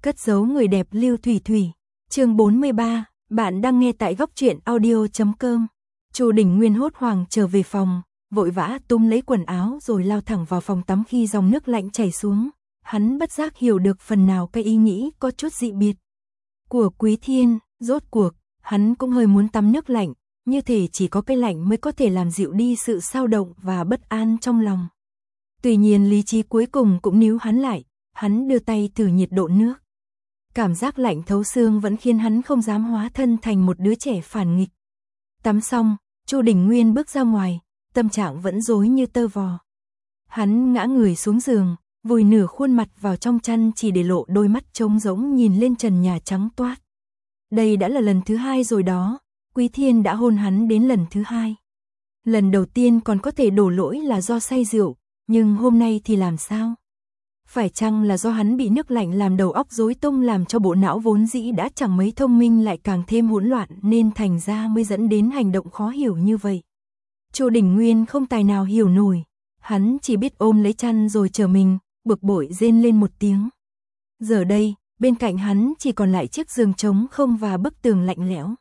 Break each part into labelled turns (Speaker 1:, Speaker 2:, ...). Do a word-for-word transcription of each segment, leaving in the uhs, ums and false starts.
Speaker 1: Cất giấu người đẹp Lưu Thủy Thủy. Chương bốn mươi ba, bạn đang nghe tại góc truyện audio chấm com. Chu Đình Nguyên hốt hoảng trở về phòng, vội vã túm lấy quần áo rồi lao thẳng vào phòng tắm khi dòng nước lạnh chảy xuống. Hắn bất giác hiểu được phần nào cái ý nghĩ có chút dị biệt của Quý Thiên, rốt cuộc, hắn cũng hơi muốn tắm nước lạnh, như thể chỉ có cái lạnh mới có thể làm dịu đi sự xao động và bất an trong lòng. Tuy nhiên lý trí cuối cùng cũng níu hắn lại, hắn đưa tay thử nhiệt độ nước. Cảm giác lạnh thấu xương vẫn khiến hắn không dám hóa thân thành một đứa trẻ phản nghịch. Tắm xong, Chu Đình Nguyên bước ra ngoài, tâm trạng vẫn rối như tơ vò. Hắn ngã người xuống giường, vùi nửa khuôn mặt vào trong chăn chỉ để lộ đôi mắt trống rỗng nhìn lên trần nhà trắng toát. Đây đã là lần thứ hai rồi đó, Quý Thiên đã hôn hắn đến lần thứ hai. Lần đầu tiên còn có thể đổ lỗi là do say rượu, nhưng hôm nay thì làm sao? Phải chăng là do hắn bị nước lạnh làm đầu óc rối tung, làm cho bộ não vốn dĩ đã chẳng mấy thông minh lại càng thêm hỗn loạn, nên thành ra mới dẫn đến hành động khó hiểu như vậy? Chu Đình Nguyên không tài nào hiểu nổi, hắn chỉ biết ôm lấy chăn rồi chờ mình, bực bội rên lên một tiếng. Giờ đây, bên cạnh hắn chỉ còn lại chiếc giường trống không và bức tường lạnh lẽo.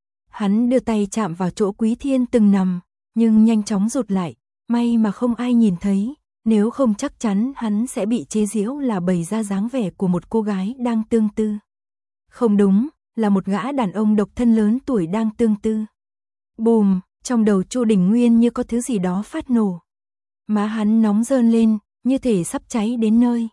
Speaker 1: Hắn đưa tay chạm vào chỗ Quý Thiên từng nằm, nhưng nhanh chóng rụt lại, may mà không ai nhìn thấy, nếu không chắc chắn hắn sẽ bị chế giễu là bày ra dáng vẻ của một cô gái đang tương tư. Không đúng, là một gã đàn ông độc thân lớn tuổi đang tương tư. Bùm, trong đầu Chu Đình Nguyên như có thứ gì đó phát nổ. Má hắn nóng rơn lên, như thể sắp cháy đến nơi.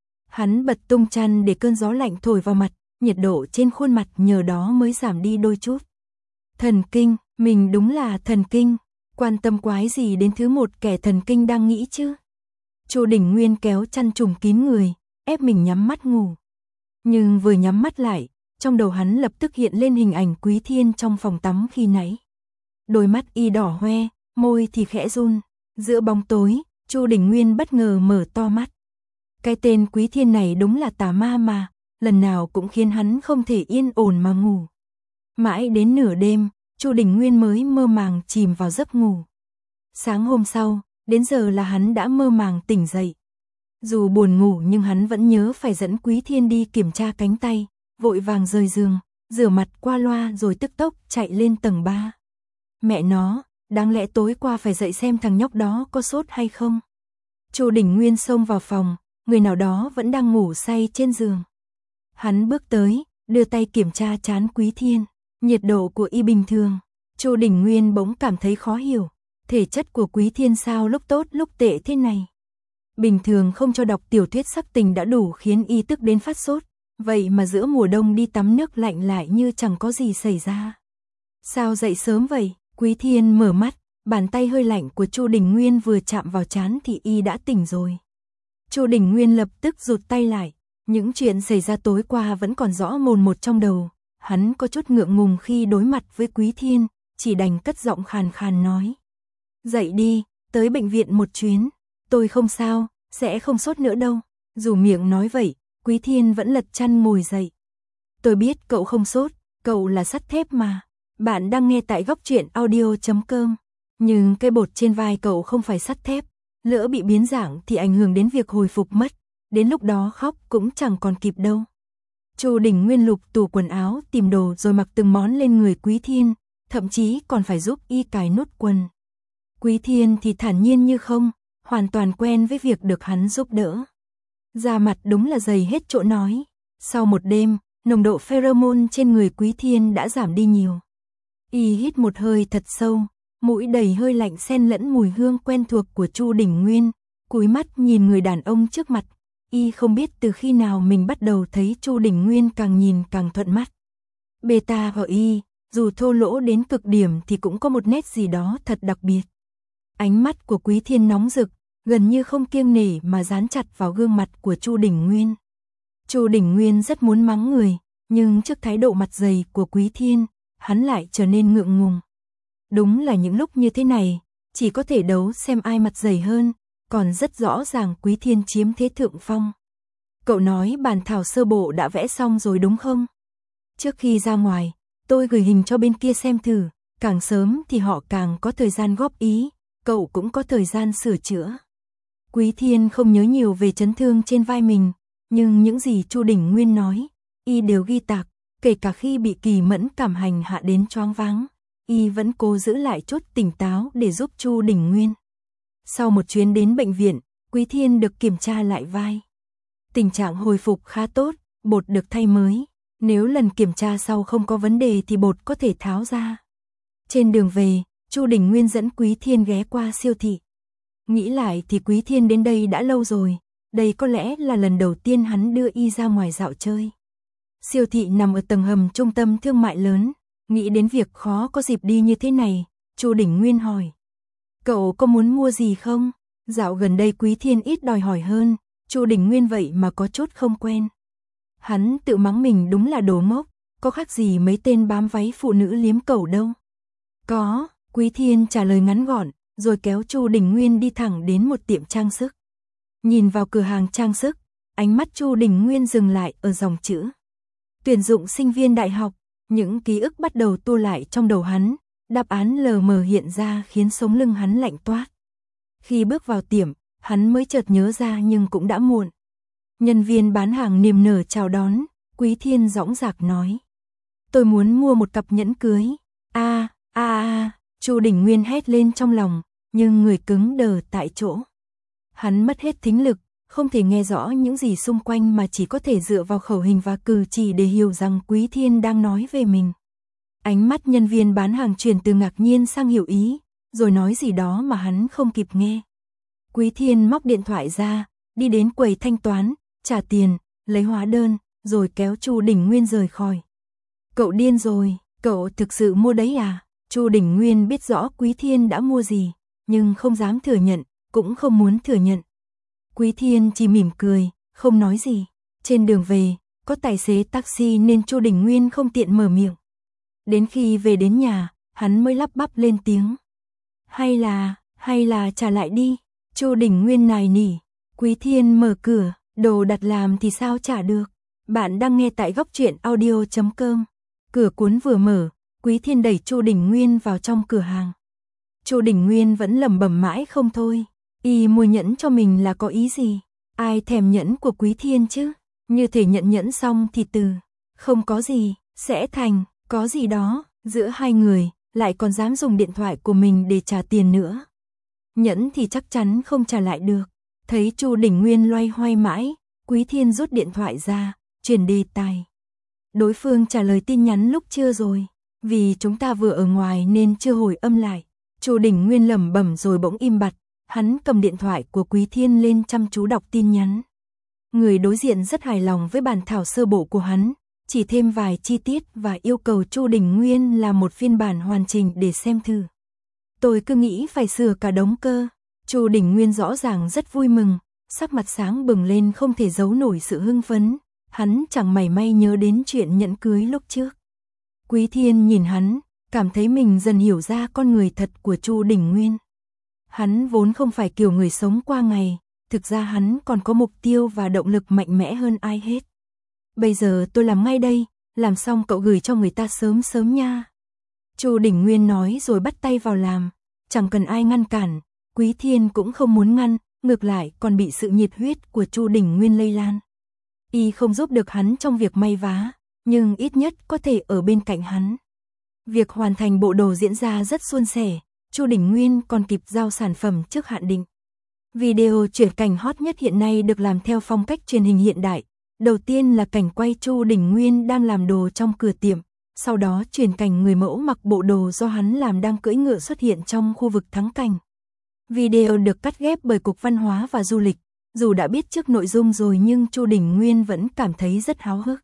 Speaker 1: Hắn bật tung chăn để cơn gió lạnh thổi vào mặt, nhiệt độ trên khuôn mặt nhờ đó mới giảm đi đôi chút. Thần kinh, mình đúng là thần kinh, quan tâm quái gì đến thứ một kẻ thần kinh đang nghĩ chứ. Chu Đình Nguyên kéo chăn trùm kín người, ép mình nhắm mắt ngủ. Nhưng vừa nhắm mắt lại, trong đầu hắn lập tức hiện lên hình ảnh Quý Thiên trong phòng tắm khi nãy. Đôi mắt y đỏ hoe, môi thì khẽ run. Giữa bóng tối, Chu Đình Nguyên bất ngờ mở to mắt. Cái tên Quý Thiên này đúng là tà ma mà, lần nào cũng khiến hắn không thể yên ổn mà ngủ. Mãi đến nửa đêm, Chu Đình Nguyên mới mơ màng chìm vào giấc ngủ. Sáng hôm sau, đến giờ là hắn đã mơ màng tỉnh dậy. Dù buồn ngủ nhưng hắn vẫn nhớ phải dẫn Quý Thiên đi kiểm tra cánh tay, vội vàng rời giường, rửa mặt qua loa rồi tức tốc chạy lên tầng ba. Mẹ nó, đáng lẽ tối qua phải dậy xem thằng nhóc đó có sốt hay không. Chu Đình Nguyên xông vào phòng, người nào đó vẫn đang ngủ say trên giường. Hắn bước tới, đưa tay kiểm tra trán Quý Thiên, nhiệt độ của y bình thường. Chu Đình Nguyên bỗng cảm thấy khó hiểu, thể chất của Quý Thiên sao lúc tốt lúc tệ thế này. Bình thường không cho đọc tiểu thuyết sắc tình đã đủ khiến y tức đến phát sốt, vậy mà giữa mùa đông đi tắm nước lạnh lại như chẳng có gì xảy ra. Sao dậy sớm vậy? Quý Thiên mở mắt, bàn tay hơi lạnh của Chu Đình Nguyên vừa chạm vào trán thì y đã tỉnh rồi. Chu Đình Nguyên lập tức rụt tay lại, những chuyện xảy ra tối qua vẫn còn rõ mồn một trong đầu. Hắn có chút ngượng ngùng khi đối mặt với Quý Thiên, chỉ đành cất giọng khàn khàn nói. Dậy đi, tới bệnh viện một chuyến, tôi không sao, sẽ không sốt nữa đâu. Dù miệng nói vậy, Quý Thiên vẫn lật chăn ngồi dậy. Tôi biết cậu không sốt, cậu là sắt thép mà. Bạn đang nghe tại góc truyện audio chấm com. Nhưng cái bột trên vai cậu không phải sắt thép, lỡ bị biến dạng thì ảnh hưởng đến việc hồi phục mất. Đến lúc đó khóc cũng chẳng còn kịp đâu. Chu Đình Nguyên lục tủ quần áo tìm đồ rồi mặc từng món lên người Quý Thiên, thậm chí còn phải giúp y cài nút quần. Quý Thiên thì thản nhiên như không, hoàn toàn quen với việc được hắn giúp đỡ. Da mặt đúng là dày hết chỗ nói. Sau một đêm, nồng độ pheromone trên người Quý Thiên đã giảm đi nhiều. Y hít một hơi thật sâu, mũi đầy hơi lạnh xen lẫn mùi hương quen thuộc của Chu Đình Nguyên, cúi mắt nhìn người đàn ông trước mặt. Y không biết từ khi nào mình bắt đầu thấy Chu Đình Nguyên càng nhìn càng thuận mắt. Beta và Y, dù thô lỗ đến cực điểm thì cũng có một nét gì đó thật đặc biệt. Ánh mắt của Quý Thiên nóng rực, gần như không kiêng nể mà dán chặt vào gương mặt của Chu Đình Nguyên. Chu Đình Nguyên rất muốn mắng người, nhưng trước thái độ mặt dày của Quý Thiên, hắn lại trở nên ngượng ngùng. Đúng là những lúc như thế này, chỉ có thể đấu xem ai mặt dày hơn, còn rất rõ ràng Quý Thiên chiếm thế thượng phong. Cậu nói bản thảo sơ bộ đã vẽ xong rồi đúng không? Trước khi ra ngoài, tôi gửi hình cho bên kia xem thử, càng sớm thì họ càng có thời gian góp ý, cậu cũng có thời gian sửa chữa. Quý Thiên không nhớ nhiều về chấn thương trên vai mình, nhưng những gì Chu Đình Nguyên nói, y đều ghi tạc, kể cả khi bị Kỳ Mẫn cảm hành hạ đến choáng váng, y vẫn cố giữ lại chút tỉnh táo để giúp Chu Đình Nguyên. Sau một chuyến đến bệnh viện, Quý Thiên được kiểm tra lại vai. Tình trạng hồi phục khá tốt, bột được thay mới. Nếu lần kiểm tra sau không có vấn đề thì bột có thể tháo ra. Trên đường về, Chu Đình Nguyên dẫn Quý Thiên ghé qua siêu thị. Nghĩ lại thì Quý Thiên đến đây đã lâu rồi, đây có lẽ là lần đầu tiên hắn đưa y ra ngoài dạo chơi. Siêu thị nằm ở tầng hầm trung tâm thương mại lớn, nghĩ đến việc khó có dịp đi như thế này, Chu Đình Nguyên hỏi. Cậu có muốn mua gì không? Dạo gần đây Quý Thiên ít đòi hỏi hơn, Chu Đình Nguyên vậy mà có chút không quen. Hắn tự mắng mình đúng là đồ ngốc, có khác gì mấy tên bám váy phụ nữ liếm cẩu đâu. Có, Quý Thiên trả lời ngắn gọn, rồi kéo Chu Đình Nguyên đi thẳng đến một tiệm trang sức. Nhìn vào cửa hàng trang sức, ánh mắt Chu Đình Nguyên dừng lại ở dòng chữ tuyển dụng sinh viên đại học, những ký ức bắt đầu tua lại trong đầu hắn, đáp án lờ mờ hiện ra khiến sống lưng hắn lạnh toát. Khi bước vào tiệm, hắn mới chợt nhớ ra nhưng cũng đã muộn. Nhân viên bán hàng niềm nở chào đón, Quý Thiên dõng dạc nói. Tôi muốn mua một cặp nhẫn cưới. A, a a, Chu Đình Nguyên hét lên trong lòng, nhưng người cứng đờ tại chỗ. Hắn mất hết thính lực, không thể nghe rõ những gì xung quanh mà chỉ có thể dựa vào khẩu hình và cử chỉ để hiểu rằng Quý Thiên đang nói về mình. Ánh mắt nhân viên bán hàng chuyển từ ngạc nhiên sang hiểu ý, rồi nói gì đó mà hắn không kịp nghe. Quý Thiên móc điện thoại ra, đi đến quầy thanh toán, trả tiền, lấy hóa đơn, rồi kéo Chu Đình Nguyên rời khỏi. Cậu điên rồi, cậu thực sự mua đấy à? Chu Đình Nguyên biết rõ Quý Thiên đã mua gì, nhưng không dám thừa nhận, cũng không muốn thừa nhận. Quý Thiên chỉ mỉm cười, không nói gì. Trên đường về, có tài xế taxi nên Chu Đình Nguyên không tiện mở miệng. Đến khi về đến nhà, hắn mới lắp bắp lên tiếng. Hay là, hay là trả lại đi. Chu Đình Nguyên nài nỉ. Quý Thiên mở cửa, đồ đặt làm thì sao trả được. Bạn đang nghe tại góc truyện audio chấm com. Cửa cuốn vừa mở, Quý Thiên đẩy Chu Đình Nguyên vào trong cửa hàng. Chu Đình Nguyên vẫn lẩm bẩm mãi không thôi. Y mua nhẫn cho mình là có ý gì? Ai thèm nhẫn của Quý Thiên chứ? Như thể nhận nhẫn xong thì từ không có gì, sẽ thành có gì đó. Giữa hai người, lại còn dám dùng điện thoại của mình để trả tiền nữa. Nhẫn thì chắc chắn không trả lại được. Thấy Chu Đình Nguyên loay hoay mãi, Quý Thiên rút điện thoại ra, chuyển đề tài. Đối phương trả lời tin nhắn lúc trưa rồi, vì chúng ta vừa ở ngoài nên chưa hồi âm lại. Chu Đình Nguyên lẩm bẩm rồi bỗng im bặt, hắn cầm điện thoại của Quý Thiên lên chăm chú đọc tin nhắn. Người đối diện rất hài lòng với bản thảo sơ bộ của hắn, chỉ thêm vài chi tiết và yêu cầu Chu Đình Nguyên làm một phiên bản hoàn chỉnh để xem thử. Tôi cứ nghĩ phải sửa cả đống cơ. Chu Đình Nguyên rõ ràng rất vui mừng, sắc mặt sáng bừng lên không thể giấu nổi sự hưng phấn. Hắn chẳng mảy may nhớ đến chuyện nhẫn cưới lúc trước. Quý Thiên nhìn hắn, cảm thấy mình dần hiểu ra con người thật của Chu Đình Nguyên. Hắn vốn không phải kiểu người sống qua ngày, thực ra hắn còn có mục tiêu và động lực mạnh mẽ hơn ai hết. Bây giờ tôi làm ngay đây, làm xong cậu gửi cho người ta sớm sớm nha. Chu Đình Nguyên nói rồi bắt tay vào làm, chẳng cần ai ngăn cản, Quý Thiên cũng không muốn ngăn, ngược lại còn bị sự nhiệt huyết của Chu Đình Nguyên lây lan. Y không giúp được hắn trong việc may vá, nhưng ít nhất có thể ở bên cạnh hắn. Việc hoàn thành bộ đồ diễn ra rất suôn sẻ, Chu Đình Nguyên còn kịp giao sản phẩm trước hạn định. Video chuyển cảnh hot nhất hiện nay được làm theo phong cách truyền hình hiện đại. Đầu tiên là cảnh quay Chu Đình Nguyên đang làm đồ trong cửa tiệm, sau đó chuyển cảnh người mẫu mặc bộ đồ do hắn làm đang cưỡi ngựa xuất hiện trong khu vực thắng cảnh. Video được cắt ghép bởi Cục Văn hóa và Du lịch, dù đã biết trước nội dung rồi nhưng Chu Đình Nguyên vẫn cảm thấy rất háo hức.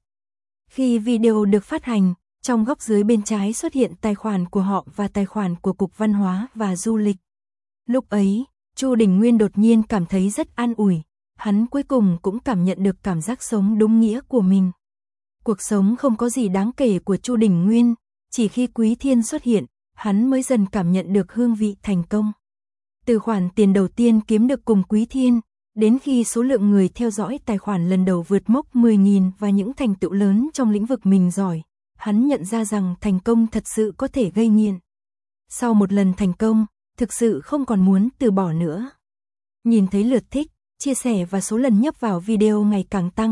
Speaker 1: Khi video được phát hành, trong góc dưới bên trái xuất hiện tài khoản của họ và tài khoản của Cục Văn hóa và Du lịch. Lúc ấy, Chu Đình Nguyên đột nhiên cảm thấy rất an ủi, hắn cuối cùng cũng cảm nhận được cảm giác sống đúng nghĩa của mình. Cuộc sống không có gì đáng kể của Chu Đình Nguyên, chỉ khi Quý Thiên xuất hiện, hắn mới dần cảm nhận được hương vị thành công. Từ khoản tiền đầu tiên kiếm được cùng Quý Thiên, đến khi số lượng người theo dõi tài khoản lần đầu vượt mốc mười nghìn và những thành tựu lớn trong lĩnh vực mình giỏi, hắn nhận ra rằng thành công thật sự có thể gây nghiện. Sau một lần thành công, thực sự không còn muốn từ bỏ nữa. Nhìn thấy lượt thích, chia sẻ và số lần nhấp vào video ngày càng tăng,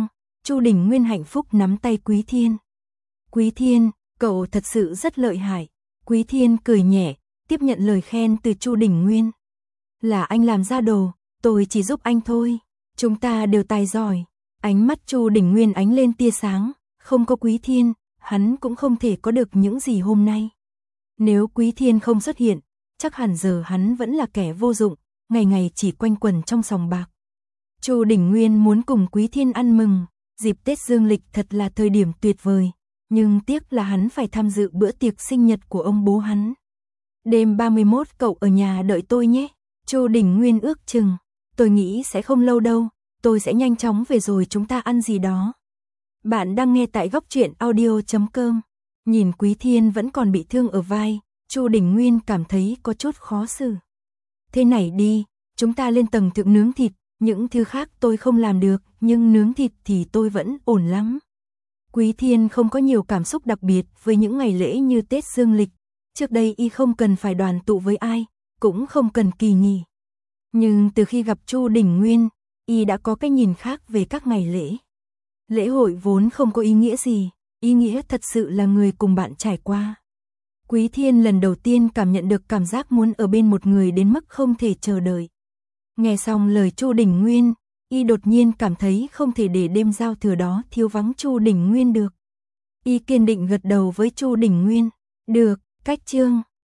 Speaker 1: Chu Đình Nguyên hạnh phúc nắm tay Quý Thiên. Quý Thiên, cậu thật sự rất lợi hại. Quý Thiên cười nhẹ, tiếp nhận lời khen từ Chu Đình Nguyên. Là anh làm ra đồ, tôi chỉ giúp anh thôi. Chúng ta đều tài giỏi. Ánh mắt Chu Đình Nguyên ánh lên tia sáng, không có Quý Thiên, hắn cũng không thể có được những gì hôm nay. Nếu Quý Thiên không xuất hiện, chắc hẳn giờ hắn vẫn là kẻ vô dụng, ngày ngày chỉ quanh quẩn trong sòng bạc. Chu Đình Nguyên muốn cùng Quý Thiên ăn mừng, dịp Tết Dương lịch thật là thời điểm tuyệt vời, nhưng tiếc là hắn phải tham dự bữa tiệc sinh nhật của ông bố hắn. Đêm ba mươi mốt cậu ở nhà đợi tôi nhé. Chu Đình Nguyên ước chừng, tôi nghĩ sẽ không lâu đâu, tôi sẽ nhanh chóng về rồi chúng ta ăn gì đó. Bạn đang nghe tại góc truyện audio chấm com. Nhìn Quý Thiên vẫn còn bị thương ở vai, Chu Đình Nguyên cảm thấy có chút khó xử. Thế này đi, chúng ta lên tầng thượng nướng thịt, những thứ khác tôi không làm được, nhưng nướng thịt thì tôi vẫn ổn lắm. Quý Thiên không có nhiều cảm xúc đặc biệt với những ngày lễ như Tết Dương lịch, trước đây y không cần phải đoàn tụ với ai, cũng không cần kỳ nghỉ. Nhưng từ khi gặp Chu Đình Nguyên, y đã có cái nhìn khác về các ngày lễ. Lễ hội vốn không có ý nghĩa gì, ý nghĩa thật sự là người cùng bạn trải qua. Quý Thiên lần đầu tiên cảm nhận được cảm giác muốn ở bên một người đến mức không thể chờ đợi. Nghe xong lời Chu Đình Nguyên, y đột nhiên cảm thấy không thể để đêm giao thừa đó thiếu vắng Chu Đình Nguyên được. Y kiên định gật đầu với Chu Đình Nguyên. Được, cách chương.